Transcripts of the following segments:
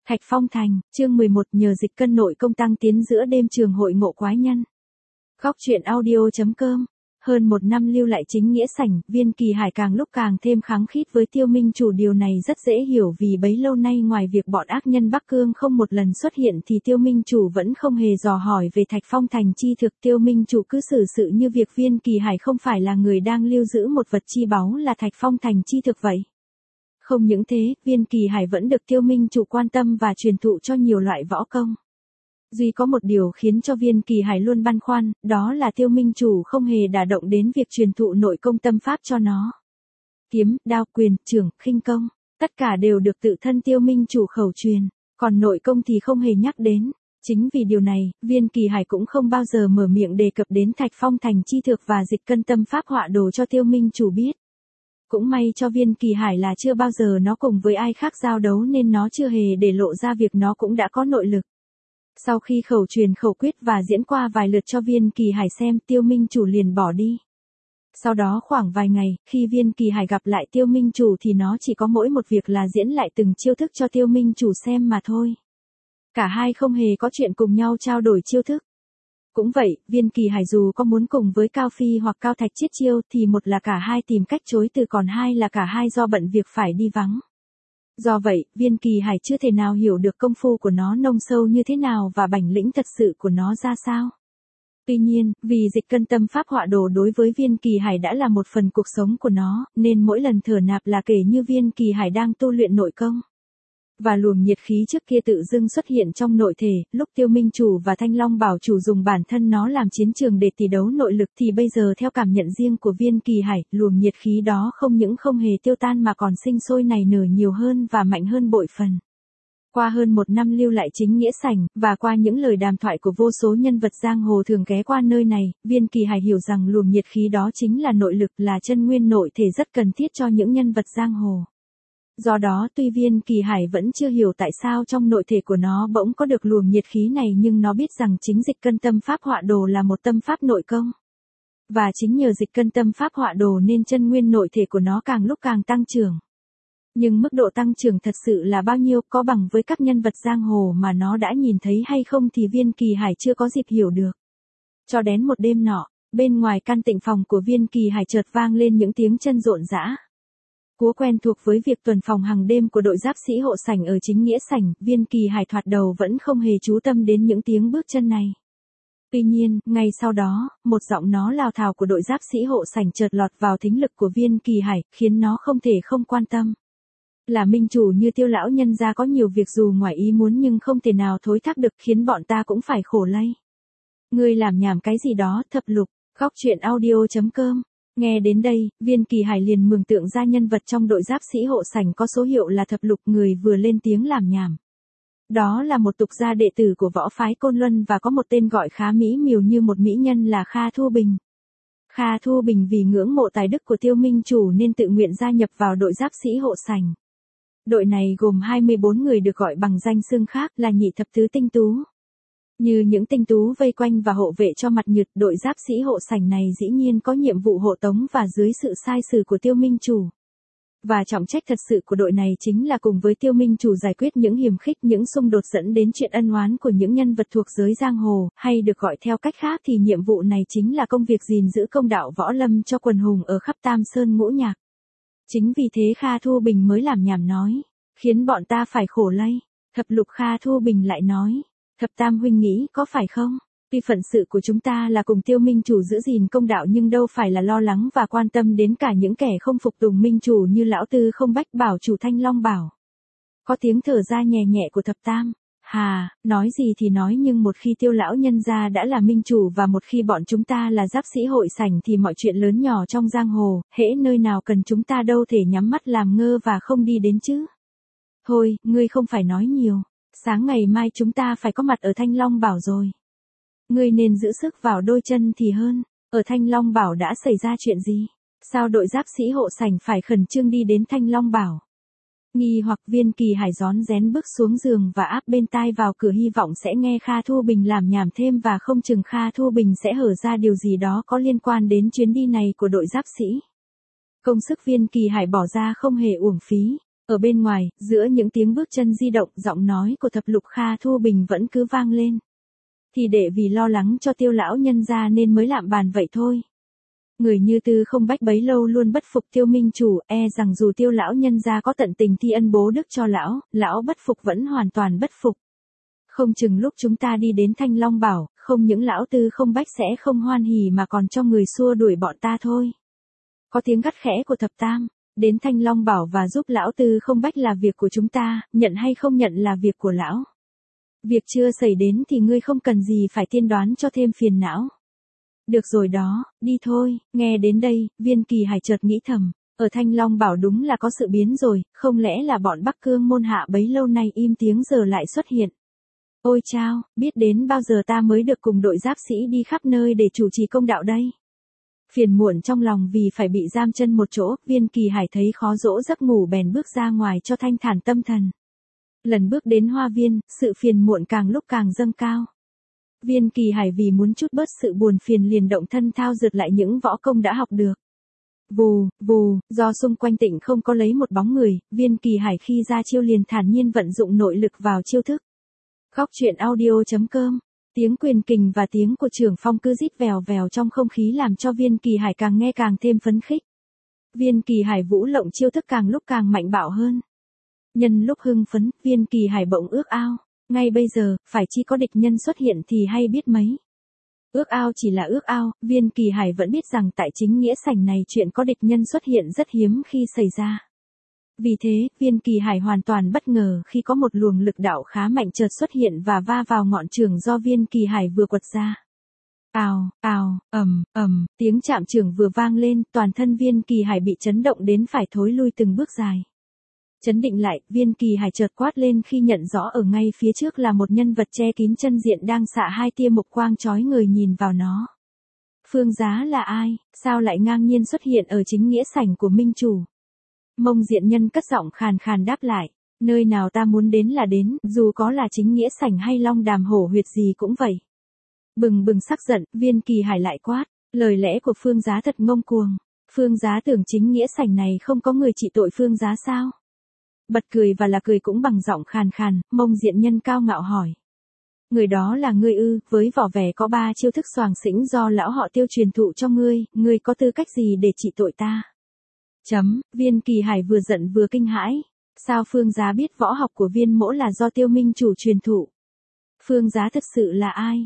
Thạch Phong Thành, chương 11 nhờ dịch cân nội công tăng tiến giữa đêm trường hội ngộ quái nhân. Góc truyện audio.com. Hơn một năm lưu lại chính nghĩa sảnh, Viên Kỳ Hải càng lúc càng thêm kháng khít với Tiêu Minh Chủ, điều này rất dễ hiểu vì bấy lâu nay ngoài việc bọn ác nhân Bắc Cương không một lần xuất hiện thì Tiêu Minh Chủ vẫn không hề dò hỏi về Thạch Phong Thành chi thực. Tiêu Minh Chủ cứ xử sự như việc Viên Kỳ Hải không phải là người đang lưu giữ một vật chi báu là Thạch Phong Thành chi thực vậy. Không những thế, Viên Kỳ Hải vẫn được Tiêu Minh Chủ quan tâm và truyền thụ cho nhiều loại võ công. Duy có một điều khiến cho Viên Kỳ Hải luôn băn khoăn, đó là Tiêu Minh Chủ không hề đả động đến việc truyền thụ nội công tâm pháp cho nó. Kiếm, đao, quyền, chưởng, khinh công, tất cả đều được tự thân Tiêu Minh Chủ khẩu truyền, còn nội công thì không hề nhắc đến. Chính vì điều này, Viên Kỳ Hải cũng không bao giờ mở miệng đề cập đến Thạch Phong Thành chi thực và dịch cân tâm pháp họa đồ cho Tiêu Minh Chủ biết. Cũng may cho Viên Kỳ Hải là chưa bao giờ nó cùng với ai khác giao đấu nên nó chưa hề để lộ ra việc nó cũng đã có nội lực. Sau khi khẩu truyền khẩu quyết và diễn qua vài lượt cho Viên Kỳ Hải xem, Tiêu Minh Chủ liền bỏ đi. Sau đó khoảng vài ngày, khi Viên Kỳ Hải gặp lại Tiêu Minh Chủ thì nó chỉ có mỗi một việc là diễn lại từng chiêu thức cho Tiêu Minh Chủ xem mà thôi. Cả hai không hề có chuyện cùng nhau trao đổi chiêu thức. Cũng vậy, Viên Kỳ Hải dù có muốn cùng với Cao Phi hoặc Cao Thạch chiết chiêu thì một là cả hai tìm cách chối từ, còn hai là cả hai do bận việc phải đi vắng. Do vậy, Viên Kỳ Hải chưa thể nào hiểu được công phu của nó nông sâu như thế nào và bản lĩnh thật sự của nó ra sao. Tuy nhiên, vì dịch cân tâm pháp họa đồ đối với Viên Kỳ Hải đã là một phần cuộc sống của nó, nên mỗi lần thở nạp là kể như Viên Kỳ Hải đang tu luyện nội công. Và luồng nhiệt khí trước kia tự dưng xuất hiện trong nội thể, lúc Tiêu Minh Chủ và Thanh Long Bảo Chủ dùng bản thân nó làm chiến trường để tỷ đấu nội lực thì bây giờ theo cảm nhận riêng của Viên Kỳ Hải, luồng nhiệt khí đó không những không hề tiêu tan mà còn sinh sôi nảy nở nhiều hơn và mạnh hơn bội phần. Qua hơn một năm lưu lại chính nghĩa sảnh, và qua những lời đàm thoại của vô số nhân vật giang hồ thường ghé qua nơi này, Viên Kỳ Hải hiểu rằng luồng nhiệt khí đó chính là nội lực, là chân nguyên nội thể rất cần thiết cho những nhân vật giang hồ. Do đó tuy Viên Kỳ Hải vẫn chưa hiểu tại sao trong nội thể của nó bỗng có được luồng nhiệt khí này, nhưng nó biết rằng chính dịch cân tâm pháp họa đồ là một tâm pháp nội công. Và chính nhờ dịch cân tâm pháp họa đồ nên chân nguyên nội thể của nó càng lúc càng tăng trưởng. Nhưng mức độ tăng trưởng thật sự là bao nhiêu, có bằng với các nhân vật giang hồ mà nó đã nhìn thấy hay không thì Viên Kỳ Hải chưa có dịp hiểu được. Cho đến một đêm nọ, bên ngoài căn tịnh phòng của Viên Kỳ Hải chợt vang lên những tiếng chân rộn rã. Cú quen thuộc với việc tuần phòng hàng đêm của đội giáp sĩ hộ sảnh ở chính nghĩa sảnh, Viên Kỳ Hải thoạt đầu vẫn không hề chú tâm đến những tiếng bước chân này. Tuy nhiên, ngay sau đó, một giọng nói lào thào của đội giáp sĩ hộ sảnh chợt lọt vào thính lực của Viên Kỳ Hải, khiến nó không thể không quan tâm. Là Minh Chủ như Tiêu lão nhân gia có nhiều việc dù ngoài ý muốn nhưng không thể nào thối thác được, khiến bọn ta cũng phải khổ lây. Ngươi làm nhảm cái gì đó, Thập Lục. Góc truyện audio.com. Nghe đến đây, Viên Kỳ Hải liền mường tượng ra nhân vật trong đội giáp sĩ hộ sảnh có số hiệu là Thập Lục, người vừa lên tiếng làm nhảm. Đó là một tục gia đệ tử của võ phái Côn Luân và có một tên gọi khá mỹ miều như một mỹ nhân là Kha Thu Bình. Kha Thu Bình vì ngưỡng mộ tài đức của Tiêu Minh Chủ nên tự nguyện gia nhập vào đội giáp sĩ hộ sảnh. Đội này gồm 24 người được gọi bằng danh xưng khác là nhị thập tứ tinh tú. Như những tinh tú vây quanh và hộ vệ cho mặt nhật, đội giáp sĩ hộ sảnh này dĩ nhiên có nhiệm vụ hộ tống và dưới sự sai sử của Tiêu Minh Chủ. Và trọng trách thật sự của đội này chính là cùng với Tiêu Minh Chủ giải quyết những hiềm khích, những xung đột dẫn đến chuyện ân oán của những nhân vật thuộc giới giang hồ, hay được gọi theo cách khác thì nhiệm vụ này chính là công việc gìn giữ công đạo võ lâm cho quần hùng ở khắp Tam Sơn Ngũ Nhạc. Chính vì thế Kha Thu Bình mới làm nhảm nói, khiến bọn ta phải khổ lây. Thập Lục. Kha Thu Bình lại nói, Thập Tam huynh nghĩ có phải không? Tuy phận sự của chúng ta là cùng Tiêu Minh Chủ giữ gìn công đạo nhưng đâu phải là lo lắng và quan tâm đến cả những kẻ không phục tùng Minh Chủ như lão Tư Không Bách Bảo Chủ Thanh Long Bảo. Có tiếng thở ra nhẹ nhẹ của Thập Tam. Hà, nói gì thì nói nhưng một khi Tiêu lão nhân gia đã là Minh Chủ và một khi bọn chúng ta là giáp sĩ hội sảnh thì mọi chuyện lớn nhỏ trong giang hồ, hễ nơi nào cần chúng ta đâu thể nhắm mắt làm ngơ và không đi đến chứ. Thôi, ngươi không phải nói nhiều. Sáng ngày mai chúng ta phải có mặt ở Thanh Long Bảo rồi. Ngươi nên giữ sức vào đôi chân thì hơn. Ở Thanh Long Bảo đã xảy ra chuyện gì? Sao đội giáp sĩ hộ sảnh phải khẩn trương đi đến Thanh Long Bảo? Nghi hoặc Viên Kỳ Hải rón rén bước xuống giường và áp bên tai vào cửa, hy vọng sẽ nghe Kha Thu Bình làm nhảm thêm và không chừng Kha Thu Bình sẽ hở ra điều gì đó có liên quan đến chuyến đi này của đội giáp sĩ. Công sức Viên Kỳ Hải bỏ ra không hề uổng phí. Ở bên ngoài, giữa những tiếng bước chân di động, giọng nói của thập lục Kha Thu Bình vẫn cứ vang lên. Thì để vì lo lắng cho Tiêu lão nhân gia nên mới lạm bàn vậy thôi. Người như Tư không bách bấy lâu luôn bất phục Tiêu minh chủ, rằng dù Tiêu lão nhân gia có tận tình thi ân bố đức cho lão bất phục vẫn hoàn toàn bất phục. Không chừng lúc chúng ta đi đến Thanh Long Bảo, không những lão Tư không bách sẽ không hoan hỉ mà còn cho người xua đuổi bọn ta thôi. Có tiếng gắt khẽ của thập tam, đến Thanh Long Bảo và giúp lão Tư không bách là việc của chúng ta, nhận hay không nhận là việc của lão. Việc chưa xảy đến thì ngươi không cần gì phải tiên đoán cho thêm phiền não. Được rồi đó, đi thôi. Nghe đến đây, Viên Kỳ Hải chợt nghĩ thầm, ở Thanh Long Bảo đúng là có sự biến rồi, không lẽ là bọn Bắc Cương môn hạ bấy lâu nay im tiếng giờ lại xuất hiện. Ôi chao, biết đến bao giờ ta mới được cùng đội giáp sĩ đi khắp nơi để chủ trì công đạo đây. Phiền muộn trong lòng vì phải bị giam chân một chỗ, Viên Kỳ Hải thấy khó dỗ giấc ngủ bèn bước ra ngoài cho thanh thản tâm thần. Lần bước đến hoa viên, sự phiền muộn càng lúc càng dâng cao. Viên Kỳ Hải vì muốn chút bớt sự buồn phiền liền động thân thao dượt lại những võ công đã học được. Vù, vù, do xung quanh Tịnh không có lấy một bóng người, Viên Kỳ Hải khi ra chiêu liền thản nhiên vận dụng nội lực vào chiêu thức. Góc truyện audio.com. Tiếng quyền kình và tiếng của Trưởng Phong cứ rít vèo vèo trong không khí làm cho Viên Kỳ Hải càng nghe càng thêm phấn khích. Viên Kỳ Hải vũ lộng chiêu thức càng lúc càng mạnh bạo hơn. Nhân lúc hưng phấn, Viên Kỳ Hải bỗng ước ao, ngay bây giờ, phải chi có địch nhân xuất hiện thì hay biết mấy. Ước ao chỉ là ước ao, Viên Kỳ Hải vẫn biết rằng tại chính nghĩa sảnh này chuyện có địch nhân xuất hiện rất hiếm khi xảy ra. Vì thế, Viên Kỳ Hải hoàn toàn bất ngờ khi có một luồng lực đạo khá mạnh chợt xuất hiện và va vào ngọn trường do Viên Kỳ Hải vừa quật ra. Ào, ào, tiếng chạm chưởng vừa vang lên, toàn thân Viên Kỳ Hải bị chấn động đến phải thối lui từng bước dài. Chấn định lại, Viên Kỳ Hải chợt quát lên khi nhận rõ ở ngay phía trước là một nhân vật che kín chân diện đang xạ hai tia mục quang chói người nhìn vào nó. Phương Giá là ai, sao lại ngang nhiên xuất hiện ở chính nghĩa sảnh của minh chủ? Mông Diện Nhân cất giọng khàn khàn đáp lại, nơi nào ta muốn đến là đến, dù có là chính nghĩa sảnh hay Long Đàm hổ huyệt gì cũng vậy. Bừng bừng sắc giận, Viên Kỳ Hải lại quát, lời lẽ của Phương Giá thật ngông cuồng. Phương Giá tưởng chính nghĩa sảnh này không có người trị tội Phương Giá sao? Bật cười và là cười cũng bằng giọng khàn khàn, Mông Diện Nhân cao ngạo hỏi. Người đó là ngươi ư, với vỏ vẻ có 3 chiêu thức xoàng xĩnh do lão họ Tiêu truyền thụ cho ngươi có tư cách gì để trị tội ta? Viên Kỳ Hải vừa giận vừa kinh hãi. Sao Phương Giá biết võ học của Viên mỗ là do Tiêu minh chủ truyền thụ? Phương Giá thực sự là ai?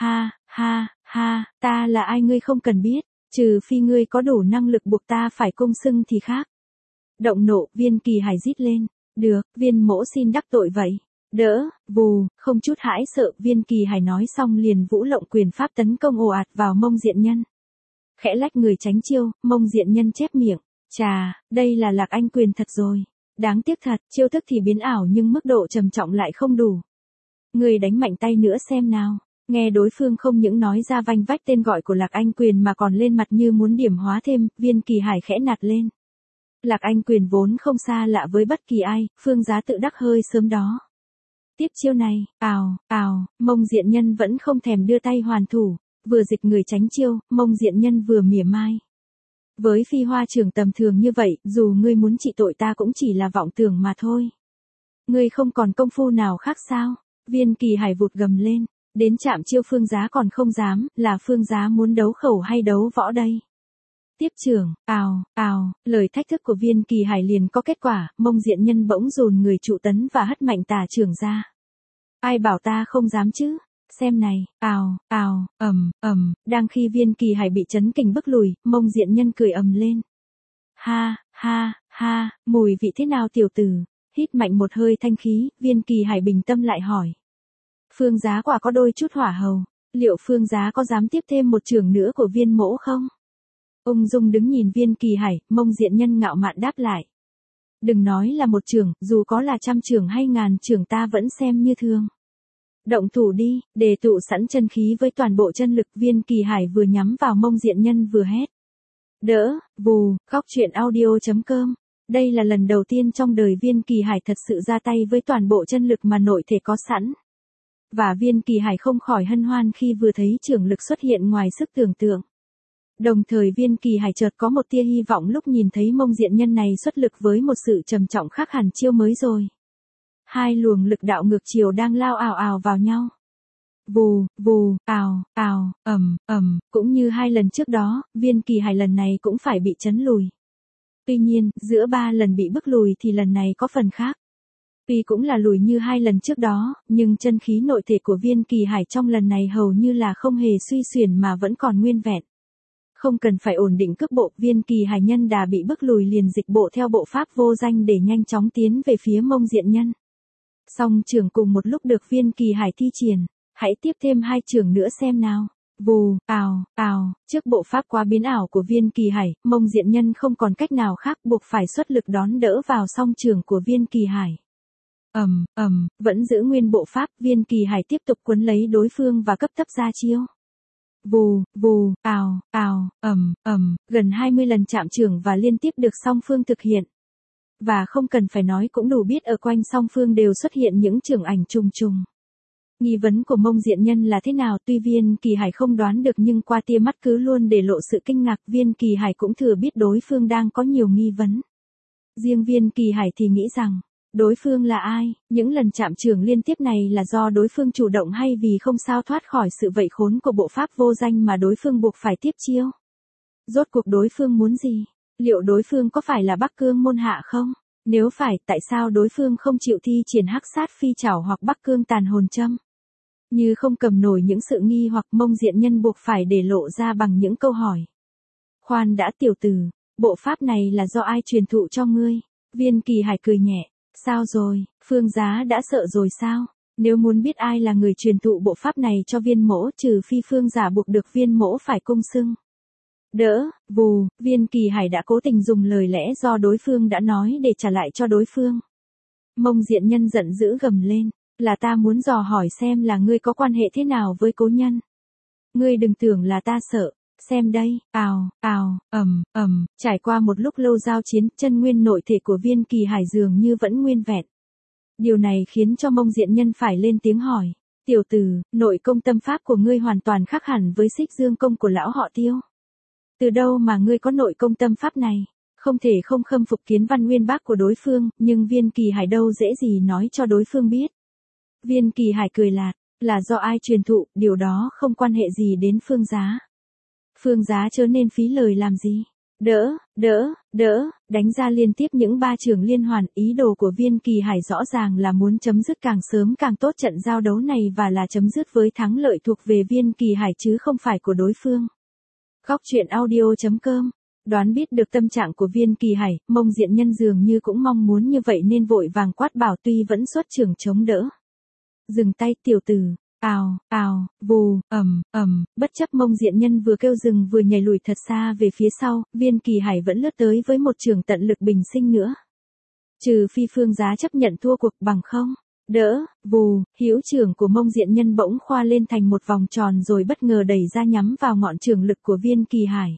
Ha, ta là ai ngươi không cần biết, trừ phi ngươi có đủ năng lực buộc ta phải cung xưng thì khác. Động nộ, Viên Kỳ Hải rít lên. Được, Viên mỗ xin đắc tội vậy. Đỡ, vù, không chút hãi sợ, Viên Kỳ Hải nói xong liền vũ lộng quyền pháp tấn công ồ ạt vào Mông Diện Nhân. Khẽ lách người tránh chiêu, Mông Diện Nhân chép miệng. Chà, đây là Lạc Anh quyền thật rồi. Đáng tiếc thật, chiêu thức thì biến ảo nhưng mức độ trầm trọng lại không đủ. Người đánh mạnh tay nữa xem nào. Nghe đối phương không những nói ra vanh vách tên gọi của Lạc Anh quyền mà còn lên mặt như muốn điểm hóa thêm, Viên Kỳ Hải khẽ nạt lên. Lạc Anh quyền vốn không xa lạ với bất kỳ ai, Phương Giá tự đắc hơi sớm đó. Tiếp chiêu này, Mông Diện Nhân vẫn không thèm đưa tay hoàn thủ, vừa dịch người tránh chiêu, Mông Diện Nhân vừa mỉa mai. Với phi hoa trưởng tầm thường như vậy, dù ngươi muốn trị tội ta cũng chỉ là vọng tưởng mà thôi. Ngươi không còn công phu nào khác sao? Viên Kỳ Hải vụt gầm lên, đến chạm chiêu Phương Giá còn không dám, là Phương Giá muốn đấu khẩu hay đấu võ đây? Tiếp trưởng, lời thách thức của Viên Kỳ Hải liền có kết quả, Mông Diện Nhân bỗng dồn người trụ tấn và hất mạnh tà trưởng ra. Ai bảo ta không dám chứ? Xem này, đang khi Viên Kỳ Hải bị chấn kình bức lùi, Mông Diện Nhân cười ầm lên. Ha, mùi vị thế nào tiểu tử? Hít mạnh một hơi thanh khí, Viên Kỳ Hải bình tâm lại hỏi. Phương Giá quả có đôi chút hỏa hầu, liệu Phương Giá có dám tiếp thêm một trưởng nữa của Viên mỗ không? Ung dung đứng nhìn Viên Kỳ Hải, Mông Diện Nhân ngạo mạn đáp lại. Đừng nói là một trưởng, dù có là 100 trưởng hay 1000 trưởng ta vẫn xem như thường. Động thủ đi, để tụ sẵn chân khí với toàn bộ chân lực. Viên Kỳ Hải vừa nhắm vào Mông Diện Nhân vừa hét. Đỡ, vù, góc truyện audio.com. Đây là lần đầu tiên trong đời Viên Kỳ Hải thật sự ra tay với toàn bộ chân lực mà nội thể có sẵn. Và Viên Kỳ Hải không khỏi hân hoan khi vừa thấy trưởng lực xuất hiện ngoài sức tưởng tượng. Đồng thời Viên Kỳ Hải chợt có một tia hy vọng lúc nhìn thấy Mông Diện Nhân này xuất lực với một sự trầm trọng khác hẳn chiêu mới rồi. Hai luồng lực đạo ngược chiều đang lao ào ào vào nhau. Vù, vù, ào, ào, cũng như hai lần trước đó, Viên Kỳ Hải lần này cũng phải bị chấn lùi. Tuy nhiên, giữa 3 lần bị bức lùi thì lần này có phần khác. Tuy cũng là lùi như 2 lần trước đó, nhưng chân khí nội thể của Viên Kỳ Hải trong lần này hầu như là không hề suy xuyển mà vẫn còn nguyên vẹn. Không cần phải ổn định cước bộ, Viên Kỳ Hải nhân đà bị bức lùi liền dịch bộ theo bộ pháp vô danh để nhanh chóng tiến về phía Mông Diện Nhân. Song trưởng cùng một lúc được Viên Kỳ Hải thi triển, hãy tiếp thêm 2 trưởng nữa xem nào. Vù, ào, ào, trước bộ pháp quá biến ảo của Viên Kỳ Hải, Mông Diện Nhân không còn cách nào khác buộc phải xuất lực đón đỡ vào song trưởng của Viên Kỳ Hải. Vẫn giữ nguyên bộ pháp, Viên Kỳ Hải tiếp tục quấn lấy đối phương và cấp tấp ra chiêu. Vù, vù, ào, ào, gần 20 lần chạm trưởng và liên tiếp được song phương thực hiện. Và không cần phải nói cũng đủ biết ở quanh song phương đều xuất hiện những trưởng ảnh trùng trùng. Nghi vấn của Mông Diện Nhân là thế nào tuy Viên Kỳ Hải không đoán được nhưng qua tia mắt cứ luôn để lộ sự kinh ngạc, Viên Kỳ Hải cũng thừa biết đối phương đang có nhiều nghi vấn. Riêng Viên Kỳ Hải thì nghĩ rằng, đối phương là ai, những lần chạm trưởng liên tiếp này là do đối phương chủ động hay vì không sao thoát khỏi sự vây khốn của bộ pháp vô danh mà đối phương buộc phải tiếp chiêu. Rốt cuộc đối phương muốn gì? Liệu đối phương có phải là Bắc Cương môn hạ không? Nếu phải, tại sao đối phương không chịu thi triển hắc sát phi trảo hoặc Bắc Cương tàn hồn châm? Như không cầm nổi những sự nghi hoặc, Mông Diện Nhân buộc phải để lộ ra bằng những câu hỏi. Khoan đã tiểu tử, bộ pháp này là do ai truyền thụ cho ngươi? Viên Kỳ Hải cười nhẹ, sao rồi, Phương Giá đã sợ rồi sao? Nếu muốn biết ai là người truyền thụ bộ pháp này cho Viên Mỗ, trừ phi Phương Giả buộc được Viên Mỗ phải cung xưng. Đỡ, vù, Viên Kỳ Hải đã cố tình dùng lời lẽ do đối phương đã nói để trả lại cho đối phương. Mông Diện Nhân giận dữ gầm lên, là ta muốn dò hỏi xem là ngươi có quan hệ thế nào với cố nhân. Ngươi đừng tưởng là ta sợ, xem đây, ào, ào, trải qua một lúc lâu giao chiến, chân nguyên nội thể của Viên Kỳ Hải dường như vẫn nguyên vẹn. Điều này khiến cho Mông Diện Nhân phải lên tiếng hỏi, tiểu tử, nội công tâm pháp của ngươi hoàn toàn khác hẳn với Xích Dương công của lão họ Tiêu. Từ đâu mà ngươi có nội công tâm pháp này? Không thể không khâm phục kiến văn uyên bác của đối phương, nhưng Viên Kỳ Hải đâu dễ gì nói cho đối phương biết. Viên Kỳ Hải cười lạt, là do ai truyền thụ, điều đó không quan hệ gì đến Phương Giá. Phương Giá chớ nên phí lời làm gì. Đỡ, đánh ra liên tiếp những 3 trường liên hoàn, ý đồ của Viên Kỳ Hải rõ ràng là muốn chấm dứt càng sớm càng tốt trận giao đấu này và là chấm dứt với thắng lợi thuộc về Viên Kỳ Hải chứ không phải của đối phương. Góc truyện audio.com. Đoán biết được tâm trạng của Viên Kỳ Hải, Mông Diện Nhân dường như cũng mong muốn như vậy nên vội vàng quát bảo tuy vẫn xuất trưởng chống đỡ. Dừng tay tiểu tử, ào, ào, vù, bất chấp Mông Diện Nhân vừa kêu dừng vừa nhảy lùi thật xa về phía sau, Viên Kỳ Hải vẫn lướt tới với một trường tận lực bình sinh nữa. Trừ phi Phương Giá chấp nhận thua cuộc, bằng không. Đỡ, vù, hữu trưởng của Mông Diện Nhân bỗng khoa lên thành một vòng tròn rồi bất ngờ đẩy ra nhắm vào ngọn trường lực của Viên Kỳ Hải.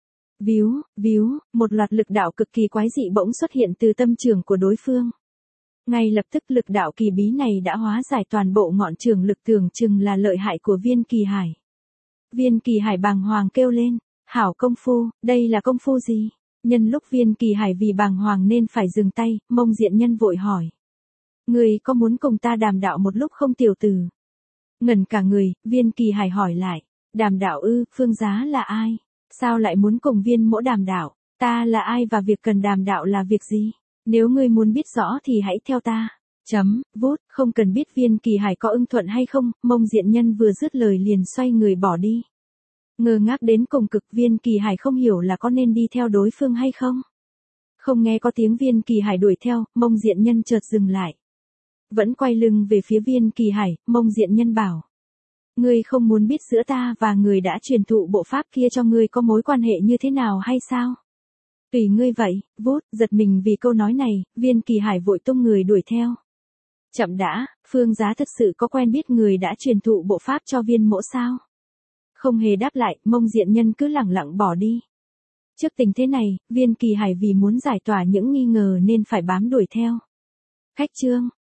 Víu, một loạt lực đạo cực kỳ quái dị bỗng xuất hiện từ tâm trường của đối phương. Ngay lập tức lực đạo kỳ bí này đã hóa giải toàn bộ ngọn trường lực tưởng chừng là lợi hại của Viên Kỳ Hải. Viên Kỳ Hải bàng hoàng kêu lên, hảo công phu, đây là công phu gì? Nhân lúc Viên Kỳ Hải vì bàng hoàng nên phải dừng tay, Mông Diện Nhân vội hỏi. Người có muốn cùng ta đàm đạo một lúc không tiểu tử? Ngẩn cả người, Viên Kỳ Hải hỏi lại, đàm đạo ư, Phương Giá là ai? Sao lại muốn cùng Viên Mỗ đàm đạo? Ta là ai và việc cần đàm đạo là việc gì? Nếu ngươi muốn biết rõ thì hãy theo ta. Không cần biết Viên Kỳ Hải có ưng thuận hay không, Mông Diện Nhân vừa dứt lời liền xoay người bỏ đi. Ngơ ngác đến cùng cực, Viên Kỳ Hải không hiểu là có nên đi theo đối phương hay không. Không nghe có tiếng Viên Kỳ Hải đuổi theo, Mông Diện Nhân chợt dừng lại. Vẫn quay lưng về phía Viên Kỳ Hải, Mông Diện Nhân bảo. Ngươi không muốn biết giữa ta và người đã truyền thụ bộ pháp kia cho ngươi có mối quan hệ như thế nào hay sao? Tùy ngươi vậy, giật mình vì câu nói này, Viên Kỳ Hải vội tung người đuổi theo. Chậm đã, Phương Giá thật sự có quen biết người đã truyền thụ bộ pháp cho Viên Mỗ sao? Không hề đáp lại, Mông Diện Nhân cứ lẳng lặng bỏ đi. Trước tình thế này, Viên Kỳ Hải vì muốn giải tỏa những nghi ngờ nên phải bám đuổi theo. Khách trương,